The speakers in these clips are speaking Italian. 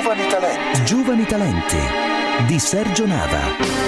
Giovani Talenti. Giovani Talenti di Sergio Nava.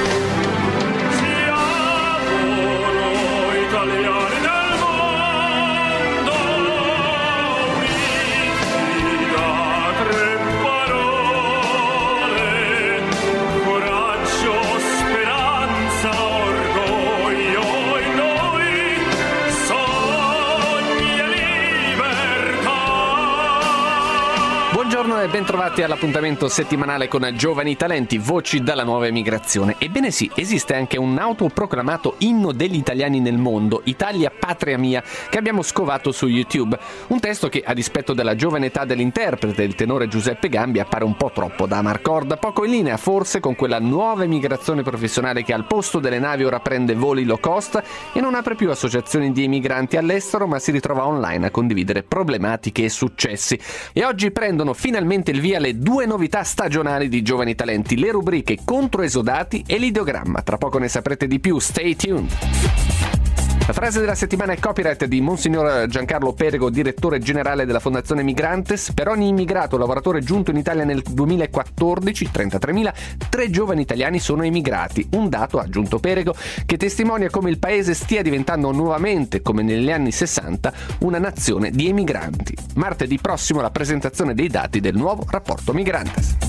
Buongiorno e bentrovati all'appuntamento settimanale con Giovani Talenti, voci dalla nuova emigrazione. Ebbene sì, esiste anche un autoproclamato inno degli italiani nel mondo, Italia Patria Mia, che abbiamo scovato su YouTube. Un testo che, a dispetto della giovane età dell'interprete, il tenore Giuseppe Gambi, appare un po' troppo da Amarcord, poco in linea forse con quella nuova emigrazione professionale che al posto delle navi ora prende voli low cost e non apre più associazioni di emigranti all'estero, ma si ritrova online a condividere problematiche e successi. E oggi prendono finalmente il via le due novità stagionali di Giovani Talenti, le rubriche Controesodati e l'ideogramma. Tra poco ne saprete di più, stay tuned! La frase della settimana è copyright di Monsignor Giancarlo Perego, direttore generale della Fondazione Migrantes. Per ogni immigrato o lavoratore giunto in Italia nel 2014, 33.000, 3 giovani italiani sono emigrati. Un dato, ha aggiunto Perego, che testimonia come il paese stia diventando nuovamente, come negli anni 60, una nazione di emigranti. Martedì prossimo la presentazione dei dati del nuovo rapporto Migrantes.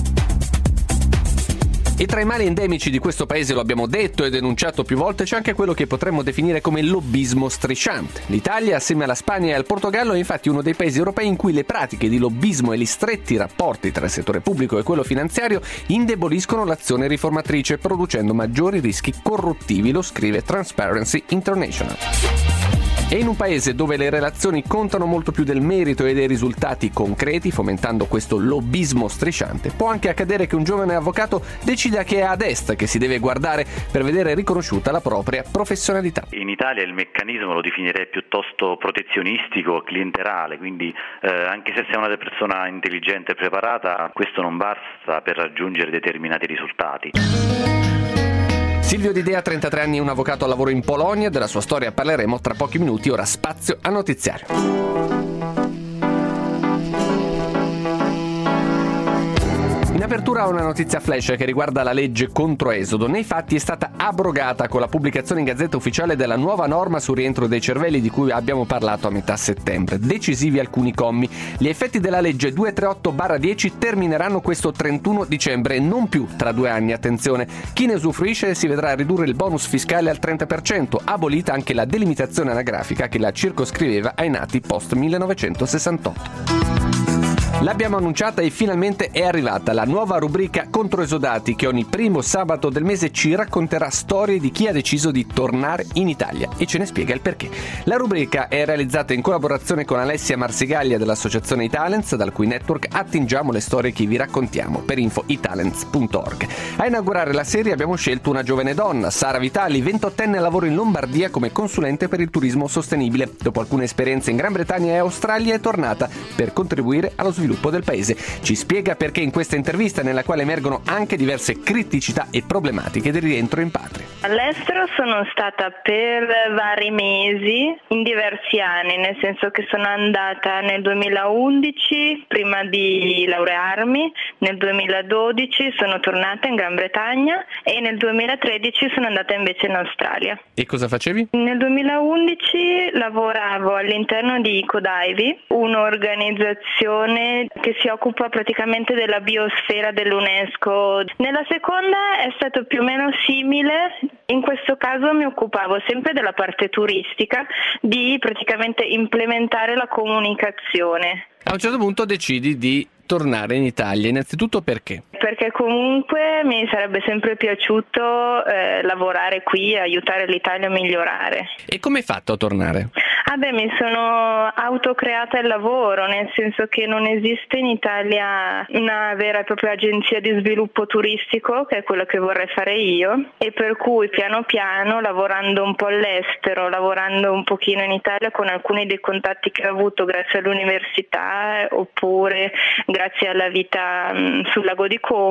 E tra i mali endemici di questo paese, lo abbiamo detto e denunciato più volte, c'è anche quello che potremmo definire come lobbismo strisciante. L'Italia, assieme alla Spagna e al Portogallo, è infatti uno dei paesi europei in cui le pratiche di lobbismo e gli stretti rapporti tra il settore pubblico e quello finanziario indeboliscono l'azione riformatrice, producendo maggiori rischi corruttivi, lo scrive Transparency International. E in un paese dove le relazioni contano molto più del merito e dei risultati concreti, fomentando questo lobbismo strisciante, può anche accadere che un giovane avvocato decida che è ad est che si deve guardare per vedere riconosciuta la propria professionalità. In Italia il meccanismo lo definirei piuttosto protezionistico, clientelare, quindi anche se sei una persona intelligente e preparata, questo non basta per raggiungere determinati risultati. Silvio D'Idea, 33 anni, un avvocato al lavoro in Polonia. Della sua storia parleremo tra pochi minuti, ora spazio al notiziario. In apertura una notizia flash che riguarda la legge Controesodo. Nei fatti è stata abrogata con la pubblicazione in Gazzetta Ufficiale della nuova norma sul rientro dei cervelli di cui abbiamo parlato a metà settembre. Decisivi alcuni commi. Gli effetti della legge 238/10 termineranno questo 31 dicembre, non più tra 2 anni. Attenzione, chi ne usufruisce si vedrà ridurre il bonus fiscale al 30%, abolita anche la delimitazione anagrafica che la circoscriveva ai nati post 1968. L'abbiamo annunciata e finalmente è arrivata la nuova rubrica Controesodati che ogni primo sabato del mese ci racconterà storie di chi ha deciso di tornare in Italia e ce ne spiega il perché. La rubrica è realizzata in collaborazione con Alessia Marsigaglia dell'associazione iTalents, dal cui network attingiamo le storie che vi raccontiamo. Per info italents.org. A inaugurare la serie abbiamo scelto una giovane donna, Sara Vitali, 28enne al lavoro in Lombardia come consulente per il turismo sostenibile. Dopo alcune esperienze in Gran Bretagna e Australia è tornata per contribuire allo sviluppo del paese. Ci spiega perché in questa intervista, nella quale emergono anche diverse criticità e problematiche del rientro in patria. All'estero sono stata per vari mesi, in diversi anni, nel senso che sono andata nel 2011 prima di laurearmi, nel 2012 sono tornata in Gran Bretagna e nel 2013 sono andata invece in Australia. E cosa facevi? Nel 2011 lavoravo all'interno di Ecodive, un'organizzazione che si occupa praticamente della biosfera dell'UNESCO. Nella seconda è stato più o meno simile, in questo caso mi occupavo sempre della parte turistica, di praticamente implementare la comunicazione. A un certo punto decidi di tornare in Italia, innanzitutto perché? Perché comunque mi sarebbe sempre piaciuto lavorare qui e aiutare l'Italia a migliorare. E come hai fatto a tornare? Mi sono autocreata il lavoro, nel senso che non esiste in Italia una vera e propria agenzia di sviluppo turistico, che è quello che vorrei fare io, e per cui piano piano, lavorando un po' all'estero, lavorando un pochino in Italia con alcuni dei contatti che ho avuto grazie all'università oppure grazie alla vita sul lago di Como,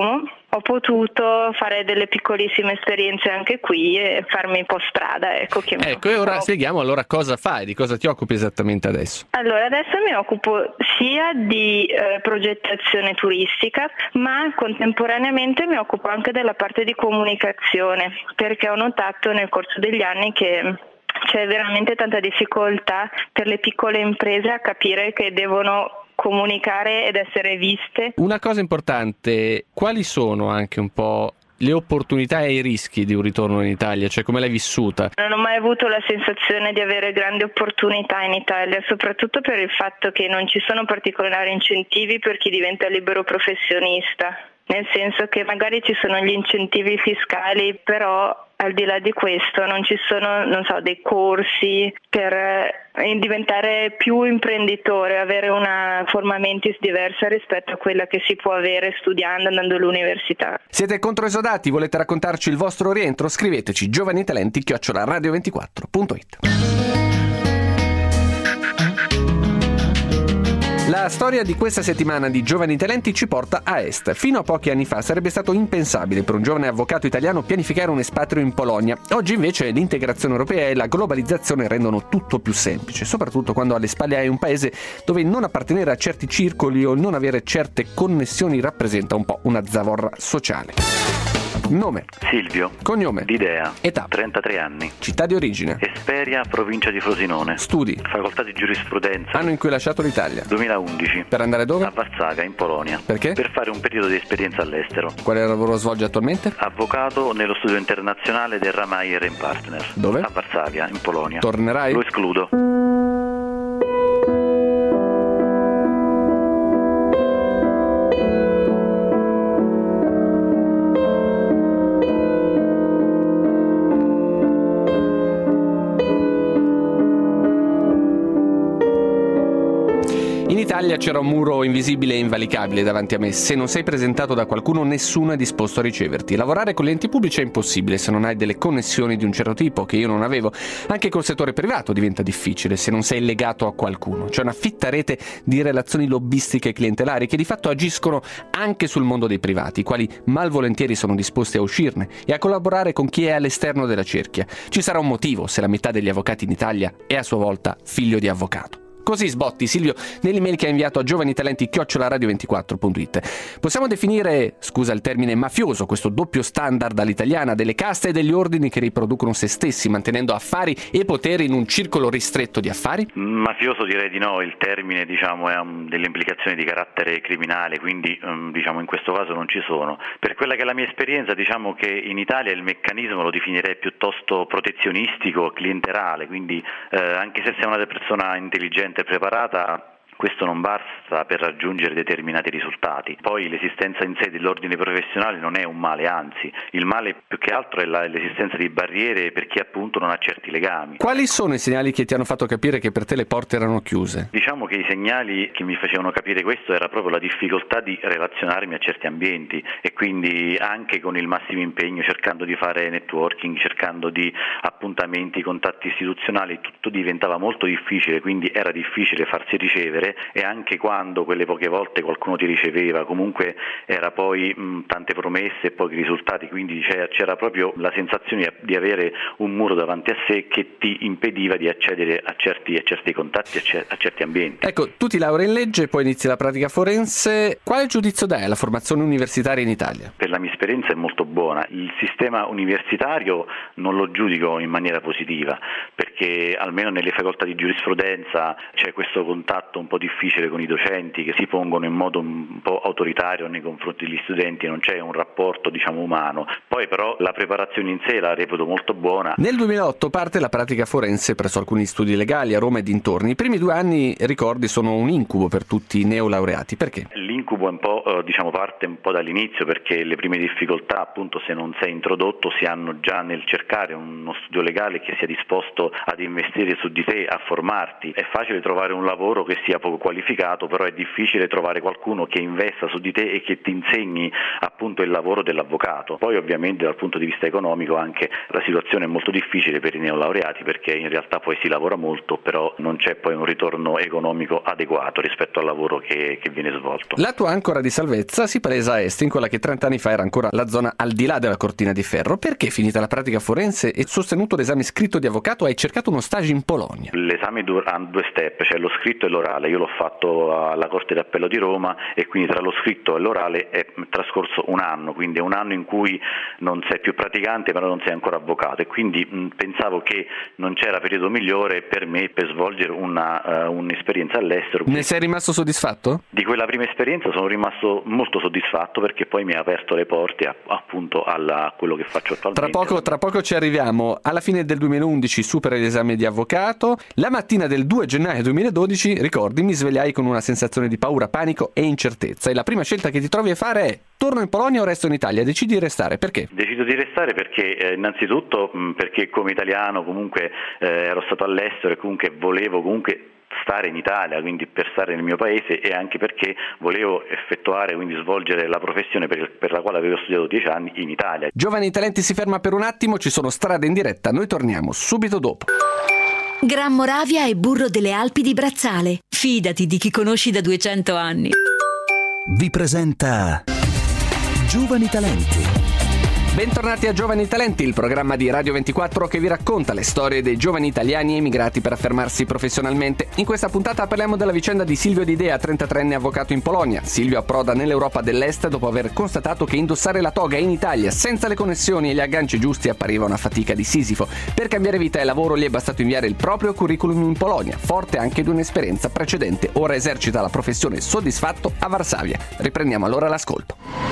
ho potuto fare delle piccolissime esperienze anche qui e farmi un po' strada. Ecco, e ora spieghiamo allora cosa fai, di cosa ti occupi esattamente adesso. Allora, adesso mi occupo sia di progettazione turistica, ma contemporaneamente mi occupo anche della parte di comunicazione, perché ho notato nel corso degli anni che c'è veramente tanta difficoltà per le piccole imprese a capire che devono comunicare ed essere viste. Una cosa importante, quali sono anche un po' le opportunità e i rischi di un ritorno in Italia? Cioè, come l'hai vissuta? Non ho mai avuto la sensazione di avere grandi opportunità in Italia, soprattutto per il fatto che non ci sono particolari incentivi per chi diventa libero professionista. Nel senso che magari ci sono gli incentivi fiscali, però al di là di questo non ci sono, dei corsi per diventare più imprenditore, avere una forma mentis diversa rispetto a quella che si può avere studiando, andando all'università. Siete controesodati? Volete raccontarci il vostro rientro? Scriveteci giovanitalenti@radio24.it. La storia di questa settimana di Giovani Talenti ci porta a est. Fino a pochi anni fa sarebbe stato impensabile per un giovane avvocato italiano pianificare un espatrio in Polonia. Oggi invece l'integrazione europea e la globalizzazione rendono tutto più semplice, soprattutto quando alle spalle hai un paese dove non appartenere a certi circoli o non avere certe connessioni rappresenta un po' una zavorra sociale. Nome: Silvio. Cognome: D'Idea. Età: 33 anni. Città di origine: Esperia, provincia di Frosinone. Studi: Facoltà di giurisprudenza. Anno in cui hai lasciato l'Italia: 2011. Per andare dove? A Varsavia, in Polonia. Perché? Per fare un periodo di esperienza all'estero. Quale lavoro svolge attualmente? Avvocato nello studio internazionale del Ramayer Partner. Dove? A Varsavia, in Polonia. Tornerai? Lo escludo. In Italia c'era un muro invisibile e invalicabile davanti a me. Se non sei presentato da qualcuno, nessuno è disposto a riceverti. Lavorare con gli enti pubblici è impossibile se non hai delle connessioni di un certo tipo, che io non avevo. Anche col settore privato diventa difficile se non sei legato a qualcuno. C'è una fitta rete di relazioni lobbistiche e clientelari che di fatto agiscono anche sul mondo dei privati, i quali malvolentieri sono disposti a uscirne e a collaborare con chi è all'esterno della cerchia. Ci sarà un motivo se la metà degli avvocati in Italia è a sua volta figlio di avvocato. Così sbotti Silvio nell'email che ha inviato a giovanitalenti@radio24.it. Possiamo definire, scusa il termine, mafioso questo doppio standard all'italiana delle caste e degli ordini che riproducono se stessi, mantenendo affari e potere in un circolo ristretto di affari? Mafioso direi di no, il termine ha delle implicazioni di carattere criminale, quindi in questo caso non ci sono. Per quella che è la mia esperienza, che in Italia il meccanismo lo definirei piuttosto protezionistico, clientelare, quindi anche se sei una persona intelligente preparata, questo non basta per raggiungere determinati risultati. Poi l'esistenza in sé dell'ordine professionale non è un male, anzi, il male più che altro è l'esistenza di barriere per chi appunto non ha certi legami. Quali sono i segnali che ti hanno fatto capire che per te le porte erano chiuse? Diciamo che i segnali che mi facevano capire questo era proprio la difficoltà di relazionarmi a certi ambienti e quindi anche con il massimo impegno, cercando di fare networking, cercando di appuntamenti, contatti istituzionali, tutto diventava molto difficile, quindi era difficile farsi ricevere. E anche quando quelle poche volte qualcuno ti riceveva, comunque era poi tante promesse e pochi risultati, quindi c'era proprio la sensazione di avere un muro davanti a sé che ti impediva di accedere a certi contatti, a certi ambienti. Ecco, tu ti laurei in legge, poi inizi la pratica forense. Quale giudizio dai alla formazione universitaria in Italia? Per la mia esperienza è molto buona. Il sistema universitario non lo giudico in maniera positiva, perché almeno nelle facoltà di giurisprudenza c'è questo contatto un po' difficile con i docenti che si pongono in modo un po' autoritario nei confronti degli studenti, non c'è un rapporto umano. Poi però la preparazione in sé la reputo molto buona. Nel 2008 parte la pratica forense presso alcuni studi legali a Roma e dintorni. I primi 2 anni, ricordi, sono un incubo per tutti i neolaureati. Perché? L'incubo è un po' parte un po' dall'inizio, perché le prime difficoltà, appunto, se non sei introdotto, si hanno già nel cercare uno studio legale che sia disposto ad investire su di te, a formarti. È facile trovare un lavoro che sia poco qualificato, però è difficile trovare qualcuno che investa su di te e che ti insegni appunto il lavoro dell'avvocato. Poi ovviamente dal punto di vista economico anche la situazione è molto difficile per i neolaureati, perché in realtà poi si lavora molto, però non c'è poi un ritorno economico adeguato rispetto al lavoro che viene svolto. La tua ancora di salvezza si palesa a est, in quella che 30 anni fa era ancora la zona al di là della cortina di ferro. Perché, finita la pratica forense e sostenuto l'esame scritto di avvocato, hai cercato uno stage in Polonia? L'esame ha 2 step, cioè lo scritto e l'orale. Io l'ho fatto alla Corte d'Appello di Roma e quindi tra lo scritto e l'orale è trascorso un anno, quindi è un anno in cui non sei più praticante però non sei ancora avvocato, e quindi pensavo che non c'era periodo migliore per me per svolgere un'esperienza all'estero. Ne sei rimasto soddisfatto? Di quella prima esperienza sono rimasto molto soddisfatto, perché poi mi ha aperto le porte appunto a quello che faccio attualmente. Tra poco ci arriviamo. Alla fine del 2011 superi l'esame di avvocato. La mattina del 2 gennaio 2012, ricordi, mi svegliai con una sensazione di paura, panico e incertezza, e la prima scelta che ti trovi a fare è: torno in Polonia o resto in Italia? Decidi di restare, perché? Decido di restare perché innanzitutto perché come italiano comunque ero stato all'estero e comunque volevo comunque stare in Italia, quindi per stare nel mio paese, e anche perché volevo effettuare, quindi svolgere la professione per la quale avevo studiato 10 anni in Italia. Giovani Talenti si ferma per un attimo, ci sono strade in diretta, noi torniamo subito dopo. Gran Moravia e burro delle Alpi di Brazzale. Fidati di chi conosci da 200 anni. Vi presenta Giovani Talenti. Bentornati a Giovani Talenti, il programma di Radio 24 che vi racconta le storie dei giovani italiani emigrati per affermarsi professionalmente. In questa puntata parliamo della vicenda di Silvio Di Dea, 33enne avvocato in Polonia. Silvio approda nell'Europa dell'Est dopo aver constatato che indossare la toga in Italia senza le connessioni e gli agganci giusti appariva una fatica di Sisifo. Per cambiare vita e lavoro gli è bastato inviare il proprio curriculum in Polonia, forte anche di un'esperienza precedente. Ora esercita la professione soddisfatto a Varsavia. Riprendiamo allora l'ascolto.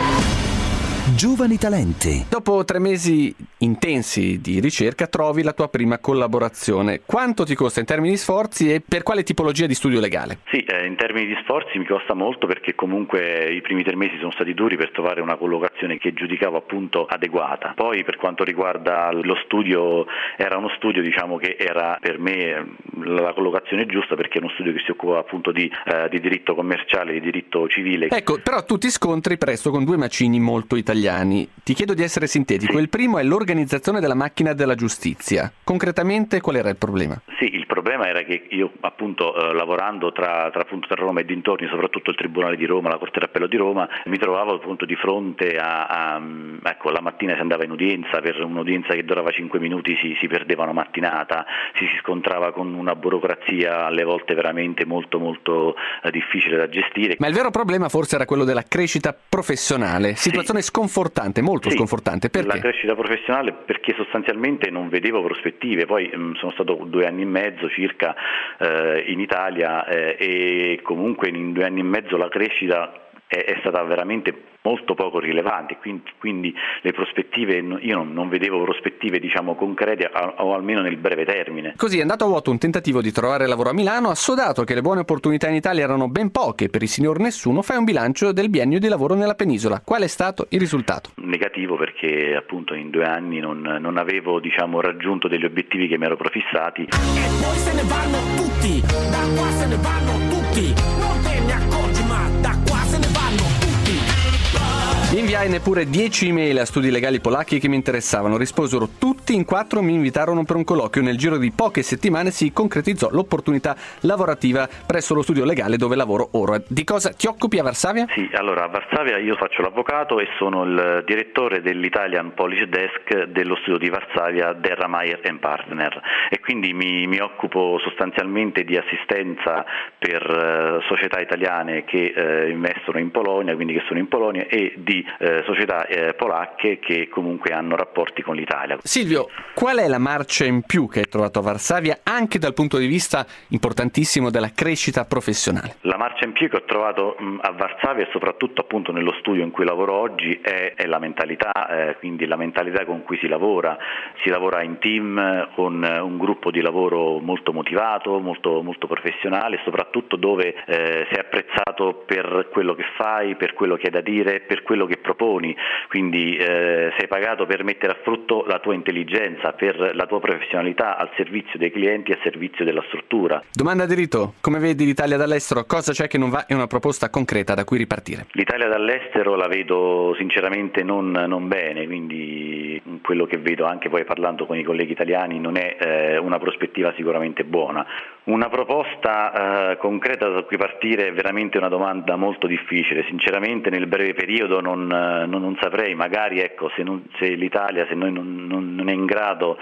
Giovani Talenti. Dopo 3 mesi intensi di ricerca trovi la tua prima collaborazione. Quanto ti costa in termini di sforzi e per quale tipologia di studio legale? Sì, in termini di sforzi mi costa molto, perché comunque i primi 3 mesi sono stati duri per trovare una collocazione che giudicavo appunto adeguata. Poi per quanto riguarda lo studio, era uno studio diciamo che era per me la collocazione giusta, perché è uno studio che si occupa appunto di diritto commerciale, di diritto civile. Ecco, però tu ti scontri presto con 2 macini molto italiani. Ti chiedo di essere sintetico. Sì. Il primo è l'organizzazione della macchina della giustizia. Concretamente qual era il problema? Sì, il problema era che io appunto lavorando tra Roma e dintorni, soprattutto il Tribunale di Roma, la Corte d'Appello di Roma, mi trovavo appunto di fronte ecco, la mattina si andava in udienza, per un'udienza che durava 5 minuti si perdeva una mattinata, si scontrava con una burocrazia alle volte veramente molto molto difficile da gestire. Ma il vero problema forse era quello della crescita professionale, situazione sconfortante, molto sconfortante. Perché? La crescita professionale perché sostanzialmente non vedevo prospettive. Poi sono stato 2 anni e mezzo circa in Italia e comunque in 2 anni e mezzo la crescita è stata veramente molto poco rilevante, quindi le prospettive, io non vedevo prospettive diciamo concrete o almeno nel breve termine. Così è andato a vuoto un tentativo di trovare lavoro a Milano, assodato che le buone opportunità in Italia erano ben poche per il signor nessuno, fai un bilancio del biennio di lavoro nella penisola. Qual è stato il risultato? Negativo, perché appunto in 2 anni non avevo diciamo raggiunto degli obiettivi che mi ero prefissati. E poi se ne vanno tutti, da qua se ne vanno tutti, non te ne accorgi ma da qua se ne vanno tutti. Inviai neppure 10 email a studi legali polacchi che mi interessavano, risposero tutti, in 4 mi invitarono per un colloquio. Nel giro di poche settimane si concretizzò l'opportunità lavorativa presso lo studio legale dove lavoro ora. Di cosa ti occupi a Varsavia? Sì, allora a Varsavia io faccio l'avvocato e sono il direttore dell'Italian Polish Desk dello studio di Varsavia Derra Mayer & Partner, e quindi mi occupo sostanzialmente di assistenza per società italiane che investono in Polonia, quindi che sono in Polonia, e di società polacche che comunque hanno rapporti con l'Italia. Silvio, qual è la marcia in più che hai trovato a Varsavia anche dal punto di vista importantissimo della crescita professionale? La marcia in più che ho trovato a Varsavia e soprattutto appunto nello studio in cui lavoro oggi è la mentalità, quindi la mentalità con cui si lavora in team con un gruppo di lavoro molto motivato, molto, molto professionale, soprattutto dove sei apprezzato per quello che fai, per quello che hai da dire, per quello quello che proponi, quindi sei pagato per mettere a frutto la tua intelligenza, per la tua professionalità al servizio dei clienti e al servizio della struttura. Domanda di rito: come vedi l'Italia dall'estero? Cosa c'è che non va e una proposta concreta da cui ripartire? L'Italia dall'estero la vedo sinceramente non bene, quindi quello che vedo anche poi parlando con i colleghi italiani non è una prospettiva sicuramente buona. Una proposta concreta da cui partire è veramente una domanda molto difficile, sinceramente nel breve periodo non saprei, magari ecco se l'Italia, se noi non è in grado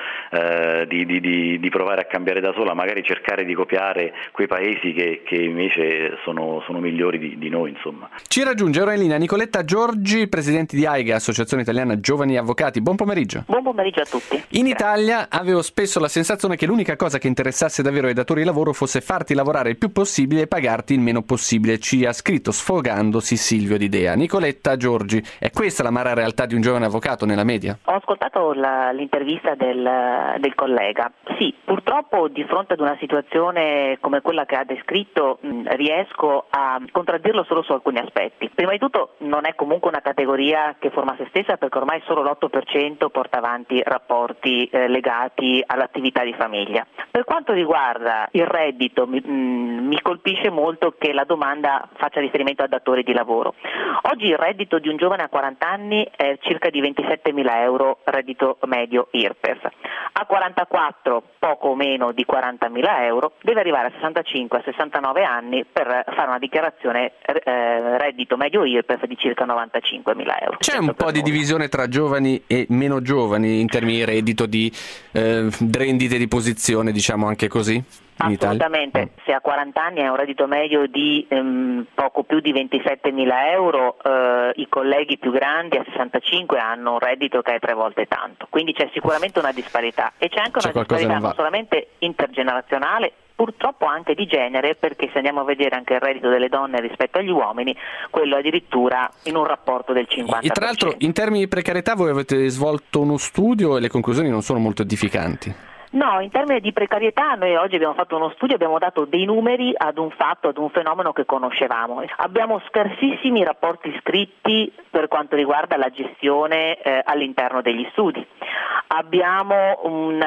di provare a cambiare da sola, magari cercare di copiare quei paesi che invece sono migliori di noi, insomma. Ci raggiunge ora in linea Nicoletta Giorgi, presidente di AIGA, Associazione Italiana Giovani Avvocati. Buon pomeriggio. Buon pomeriggio a tutti. In Italia avevo spesso la sensazione che l'unica cosa che interessasse davvero ai datori di lavoro fosse farti lavorare il più possibile e pagarti il meno possibile. Ci ha scritto sfogandosi Silvio Di Dea. Nicoletta Giorgi, è questa l'amara realtà di un giovane avvocato nella media? Ho ascoltato l'intervista del collega. Sì, purtroppo di fronte ad una situazione come quella che ha descritto riesco a contraddirlo solo su alcuni aspetti. Prima di tutto non è comunque una categoria che forma se stessa, perché ormai solo l'8% porta avanti rapporti legati all'attività di famiglia. Per quanto riguarda il reddito, mi colpisce molto che la domanda faccia riferimento a datori di lavoro. Oggi il reddito di un giovane a 40 anni è circa di 27.000 euro reddito medio IRPEF. A 44, poco o meno di 40.000 euro, deve arrivare a 65-69 anni per fare una dichiarazione reddito medio IRPEF di circa 95.000 euro. C'è un po' di divisione tra giovani e meno giovani in termini di reddito, di rendite di posizione, diciamo anche così? Assolutamente, se a 40 anni è un reddito medio di poco più di 27.000 euro, i colleghi più grandi a 65 hanno un reddito che è 3 volte tanto, quindi c'è sicuramente una disparità, e c'è anche una disparità non solamente intergenerazionale, purtroppo anche di genere, perché se andiamo a vedere anche il reddito delle donne rispetto agli uomini, quello addirittura in un rapporto del 50%. E tra l'altro in termini di precarietà voi avete svolto uno studio e le conclusioni non sono molto edificanti. No, in termini di precarietà noi oggi abbiamo fatto uno studio, abbiamo dato dei numeri ad un fatto, ad un fenomeno che conoscevamo. Abbiamo scarsissimi rapporti scritti per quanto riguarda la gestione all'interno degli studi. Abbiamo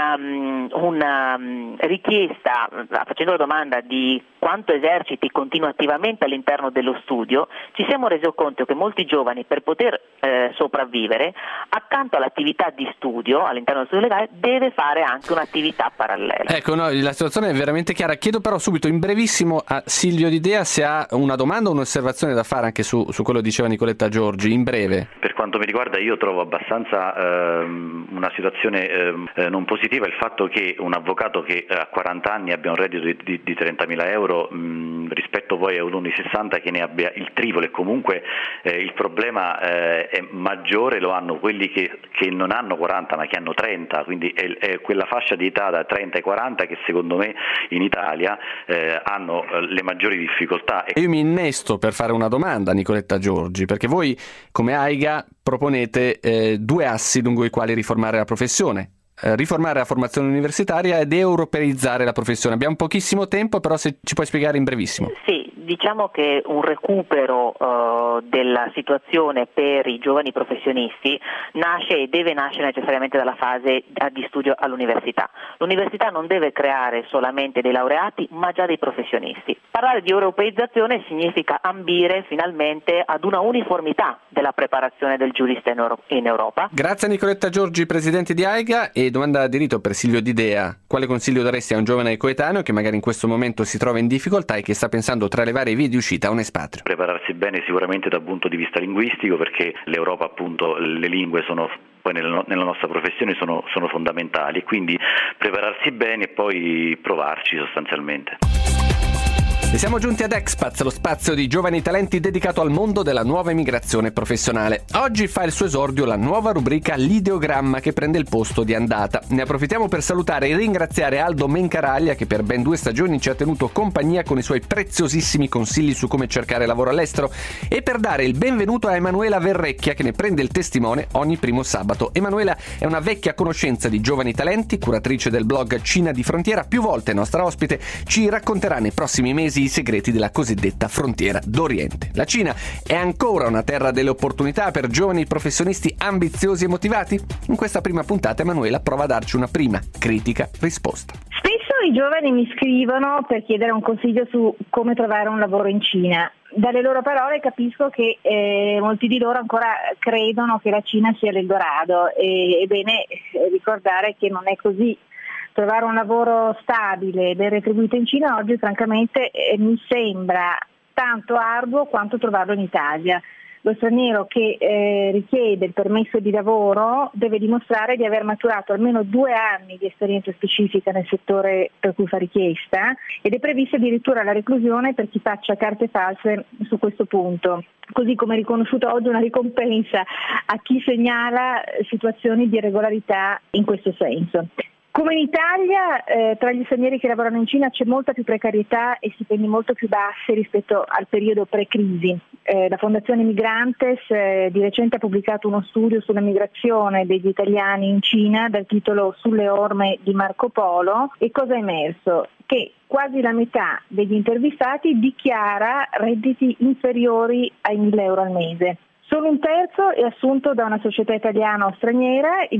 una richiesta, facendo la domanda di quanto eserciti continuativamente all'interno dello studio, ci siamo resi conto che molti giovani, per poter sopravvivere, accanto all'attività di studio all'interno dello studio legale, deve fare anche un'attività parallela. Ecco, no, la situazione è veramente chiara. Chiedo però subito in brevissimo a Silvio Di Dea se ha una domanda o un'osservazione da fare anche su quello che diceva Nicoletta Giorgi, in breve. Per quanto mi riguarda io trovo abbastanza una situazione non positiva il fatto che un avvocato che a 40 anni abbia un reddito di 30.000 euro rispetto poi a uno di 60 che ne abbia il triplo, e comunque il problema è maggiore, lo hanno quelli che non hanno 40 ma che hanno 30, quindi è quella fascia di età da 30 ai 40 che secondo me in Italia hanno le maggiori difficoltà. Io mi innesto per fare una domanda a Nicoletta Giorgi, perché voi come AIGA proponete 2 assi lungo i quali riformare la professione. Riformare la formazione universitaria ed europeizzare la professione. Abbiamo pochissimo tempo, però se ci puoi spiegare in brevissimo. Sì, diciamo che un recupero della situazione per i giovani professionisti nasce e deve nascere necessariamente dalla fase di studio all'università. L'università non deve creare solamente dei laureati, ma già dei professionisti. Parlare di europeizzazione significa ambire finalmente ad una uniformità della preparazione del giurista in Europa. Grazie a Nicoletta Giorgi, presidente di AIGA. E domanda di rito per Silvio Di Dea: quale consiglio daresti a un giovane coetaneo che magari in questo momento si trova in difficoltà e che sta pensando tra le varie vie di uscita a un espatrio? Prepararsi bene sicuramente dal punto di vista linguistico, perché l'Europa, appunto, le lingue sono poi nella nostra professione sono fondamentali, quindi prepararsi bene e poi provarci sostanzialmente. E siamo giunti ad Expats, lo spazio di giovani talenti dedicato al mondo della nuova immigrazione professionale. Oggi fa il suo esordio la nuova rubrica L'ideogramma, che prende il posto di andata. Ne approfittiamo per salutare e ringraziare Aldo Mencaraglia, che per ben 2 stagioni ci ha tenuto compagnia con i suoi preziosissimi consigli su come cercare lavoro all'estero, e per dare il benvenuto a Emanuela Verrecchia, che ne prende il testimone ogni primo sabato. Emanuela è una vecchia conoscenza di giovani talenti, curatrice del blog Cina di Frontiera, più volte nostra ospite, ci racconterà nei prossimi mesi così i segreti della cosiddetta frontiera d'Oriente. La Cina è ancora una terra delle opportunità per giovani professionisti ambiziosi e motivati? In questa prima puntata Emanuela prova a darci una prima critica risposta. Spesso i giovani mi scrivono per chiedere un consiglio su come trovare un lavoro in Cina. Dalle loro parole capisco che molti di loro ancora credono che la Cina sia l'Eldorado. È bene ricordare che non è così. Trovare un lavoro stabile e ben retribuito in Cina oggi francamente mi sembra tanto arduo quanto trovarlo in Italia. Lo straniero che richiede il permesso di lavoro deve dimostrare di aver maturato almeno 2 anni di esperienza specifica nel settore per cui fa richiesta ed è prevista addirittura la reclusione per chi faccia carte false su questo punto. Così come è riconosciuta oggi una ricompensa a chi segnala situazioni di irregolarità in questo senso. Come in Italia, tra gli stranieri che lavorano in Cina c'è molta più precarietà e stipendi molto più bassi rispetto al periodo pre-crisi. La Fondazione Migrantes di recente ha pubblicato uno studio sulla migrazione degli italiani in Cina dal titolo Sulle orme di Marco Polo, e cosa è emerso? Che quasi la metà degli intervistati dichiara redditi inferiori ai 1.000 euro al mese. Solo 1/3 è assunto da una società italiana o straniera, il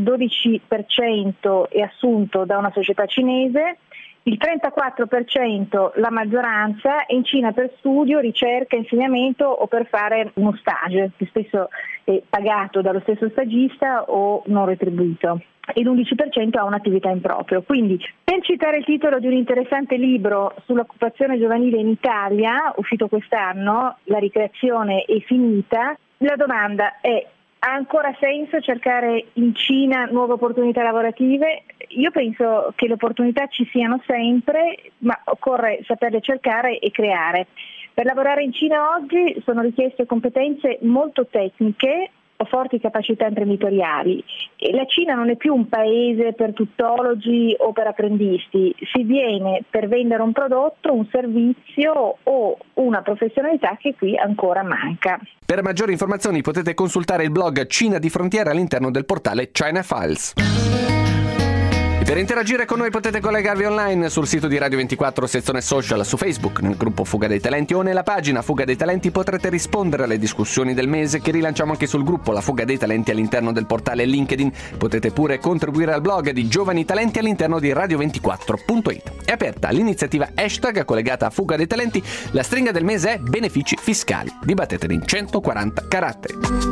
12% è assunto da una società cinese, il 34% la maggioranza è in Cina per studio, ricerca, insegnamento o per fare uno stage, che spesso è pagato dallo stesso stagista o non retribuito. E l'11% ha un'attività in proprio. Quindi, per citare il titolo di un interessante libro sull'occupazione giovanile in Italia, uscito quest'anno, La ricreazione è finita, la domanda è: ha ancora senso cercare in Cina nuove opportunità lavorative? Io penso che le opportunità ci siano sempre, ma occorre saperle cercare e creare. Per lavorare in Cina oggi sono richieste competenze molto tecniche o forti capacità imprenditoriali. E la Cina non è più un paese per tuttologi o per apprendisti, si viene per vendere un prodotto, un servizio o una professionalità che qui ancora manca. Per maggiori informazioni potete consultare il blog Cina di Frontiera all'interno del portale China Files. Per interagire con noi potete collegarvi online sul sito di Radio 24 sezione social, su Facebook, nel gruppo Fuga dei Talenti o nella pagina Fuga dei Talenti potrete rispondere alle discussioni del mese che rilanciamo anche sul gruppo La Fuga dei Talenti all'interno del portale LinkedIn. Potete pure contribuire al blog di Giovani Talenti all'interno di radio24.it. È aperta l'iniziativa hashtag collegata a Fuga dei Talenti. La stringa del mese è benefici fiscali. Dibatteteli in 140 caratteri.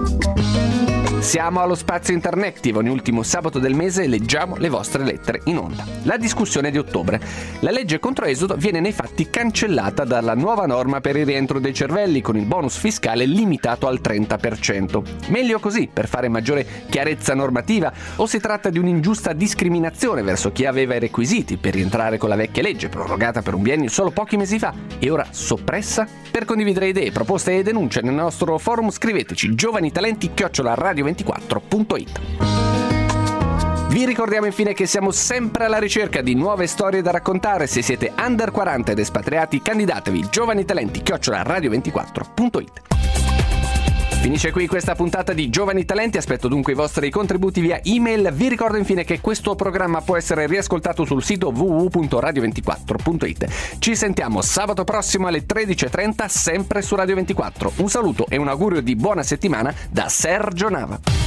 Siamo allo spazio Interactive, ogni ultimo sabato del mese leggiamo le vostre lettere in onda. La discussione di ottobre. La legge contro Esodo viene nei fatti cancellata dalla nuova norma per il rientro dei cervelli con il bonus fiscale limitato al 30%. Meglio così per fare maggiore chiarezza normativa o si tratta di un'ingiusta discriminazione verso chi aveva i requisiti per rientrare con la vecchia legge prorogata per un biennio solo pochi mesi fa e ora soppressa? Per condividere idee, proposte e denunce nel nostro forum scriveteci giovanitalenti@radio24.it. Vi ricordiamo infine che siamo sempre alla ricerca di nuove storie da raccontare. Se siete under 40 ed espatriati, candidatevi giovanitalenti@radio24.it. Finisce qui questa puntata di Giovani Talenti, aspetto dunque i vostri contributi via email. Vi ricordo infine che questo programma può essere riascoltato sul sito www.radio24.it. Ci sentiamo sabato prossimo alle 13:30 sempre su Radio 24. Un saluto e un augurio di buona settimana da Sergio Nava.